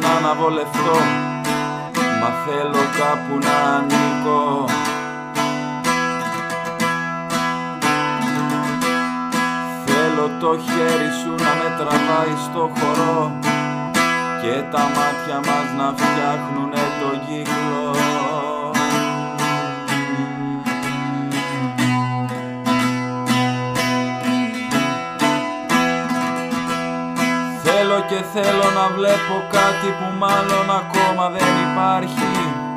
να αναβολευτώ, μα θέλω κάπου να ανήκω. Θέλω το χέρι σου να με τραβάει στο χορό και τα μάτια μας να φτιάχνουνε το κύκλο. Θέλω και θέλω να βλέπω κάτι που μάλλον ακόμα δεν υπάρχει,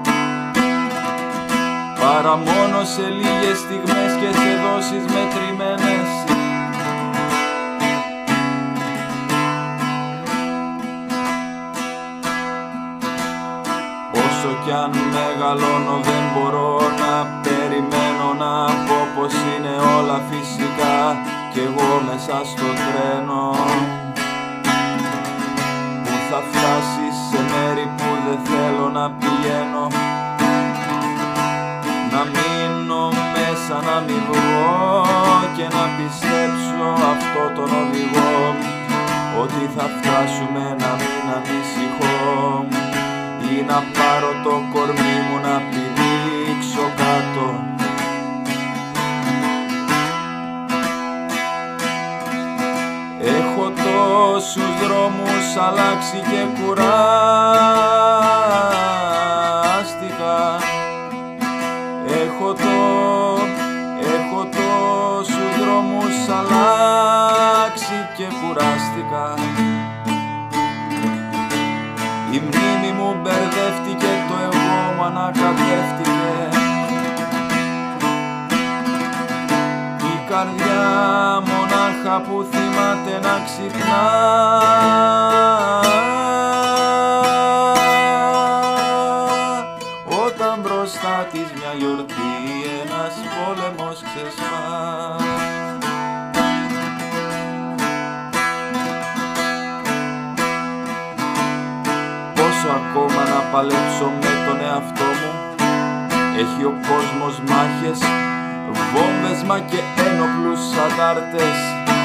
παρά μόνο σε λίγες στιγμές και σε δόσεις μετρημένες. Όσο κι αν μεγαλώνω δεν μπορώ να περιμένω να πω πως είναι όλα φυσικά κι εγώ μέσα στο τρένο που θα φτάσει σε μέρη που δεν θέλω να πηγαίνω, να μείνω μέσα, να μην βγω και να πιστέψω αυτό τον οδηγό ότι θα φτάσουμε, να μην ανησυχώ ή να πάρω το κορμί μου να πηδήξω κάτω. Έχω τόσους δρόμους αλλάξει και κουράστηκα. Έχω τόσους δρόμους αλλάξει και κουράστηκα. Η μνήμη μου μπερδεύτηκε, το εγώ μου ανακατεύτηκε. Η καρδιά μονάχα που θυμάται να ξυπνά. Όταν μπροστά της μια γιορτή ένας πόλεμος ξεσπά. Ακόμα να παλέψω με τον εαυτό μου, έχει ο κόσμος μάχες, βόμβες μα και ένοπλους αντάρτες.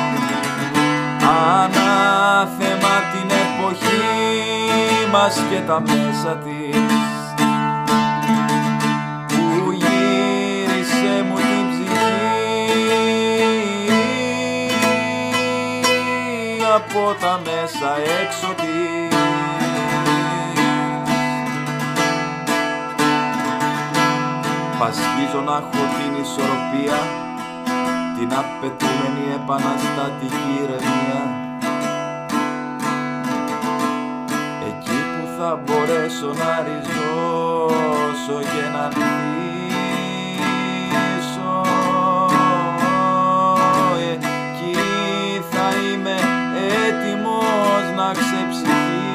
Ανάθεμα την εποχή μας και τα μέσα της, που γύρισε μου την ψυχή από τα μέσα έξω της. Πασχίζω να έχω την ισορροπία, την απαιτούμενη επαναστατική ηρεμία, εκεί που θα μπορέσω να ριζώσω και να ανθίσω. Εκεί θα είμαι έτοιμος να ξεψυχήσω.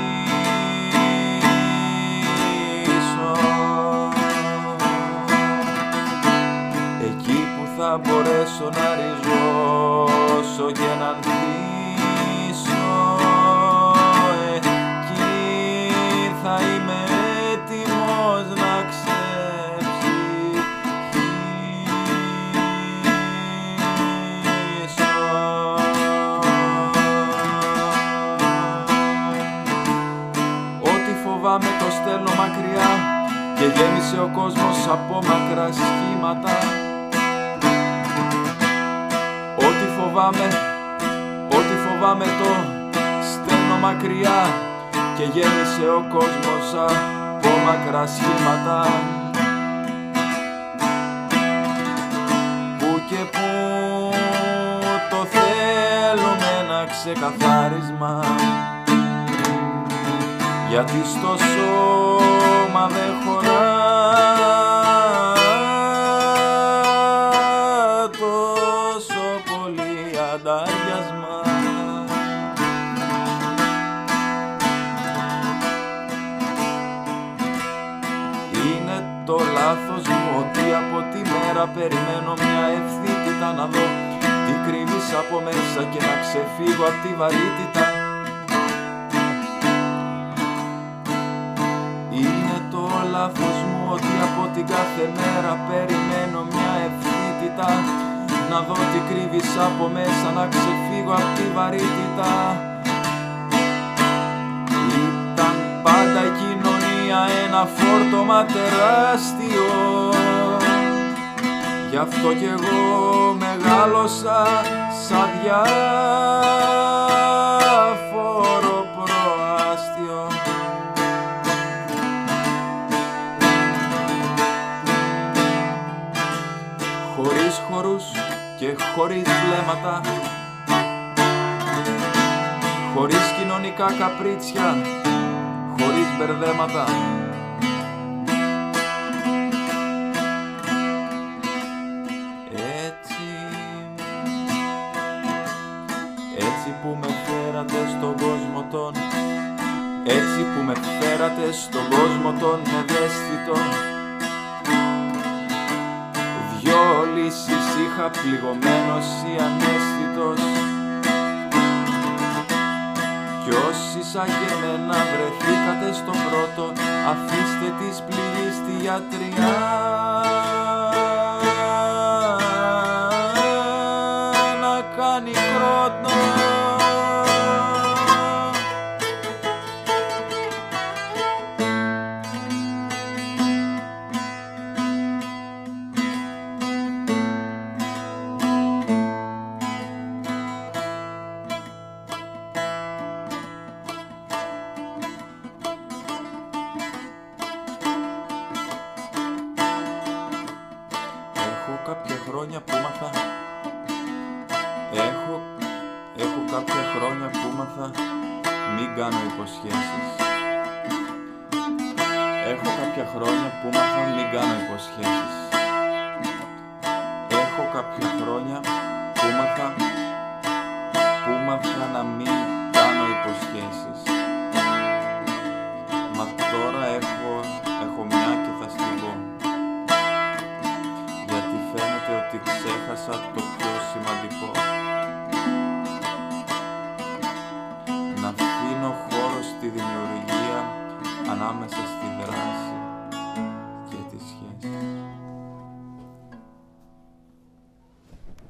Θα μπορέσω να ριζώσω και να ανθίσω. Εκεί θα είμαι έτοιμος να ξεψυχήσω. Ό,τι φοβάμαι το στέλνω μακριά και γέμισε ο κόσμος από μακρά σχήματα. Ό,τι φοβάμαι το στέλνω μακριά και γέμισε ο κόσμος από μακρά σχήματα. Που και που το θέλουμε ένα ξεκαθάρισμα, γιατί στο σώμα δεν χωρά αντάριασμα. Είναι το λάθος μου ότι από τη μέρα περιμένω μια ευθύτητα να δω τι κρύβεις από μέσα και να ξεφύγω από τη βαρύτητα. Είναι το λάθος μου ότι από την κάθε μέρα περιμένω μια ευθύτητα να δω τι κρύβεις από μέσα, να ξεφύγω από τη βαρύτητα. Ήταν πάντα η κοινωνία ένα φόρτωμα τεράστιο. Γι' αυτό κι εγώ μεγάλωσα σαν διάφορο προάστιο. Χωρίς χορούς και χωρίς βλέμματα, χωρίς κοινωνικά καπρίτσια, χωρίς μπερδέματα. Έτσι που με φέρατε στον κόσμο τον, έτσι που με φέρατε στον κόσμο τον ευαίσθητο. Δυο λύσεις είχα πληγωμένος ή αναίσθητος, κι όσοι σαν και εμένα βρεθήκατε στον πρώτο, αφήστε τις πληγές στη γιατριά να κάνει κρότο. Έχω κάποια χρόνια που μάθα, έχω κάποια χρόνια που μάθα μην κάνω υποσχέσεις. Έχω κάποια χρόνια που μάθα μην κάνω υποσχέσεις. Έχω κάποια χρόνια που μάθα να μην κάνω υποσχέσεις. Μα τώρα έχω μια και θα στη πω, γιατί φαίνεται ότι ξέχασα το πιο σημαντικό. Να αφήνω χώρο στη δημιουργία ανάμεσα στη δράση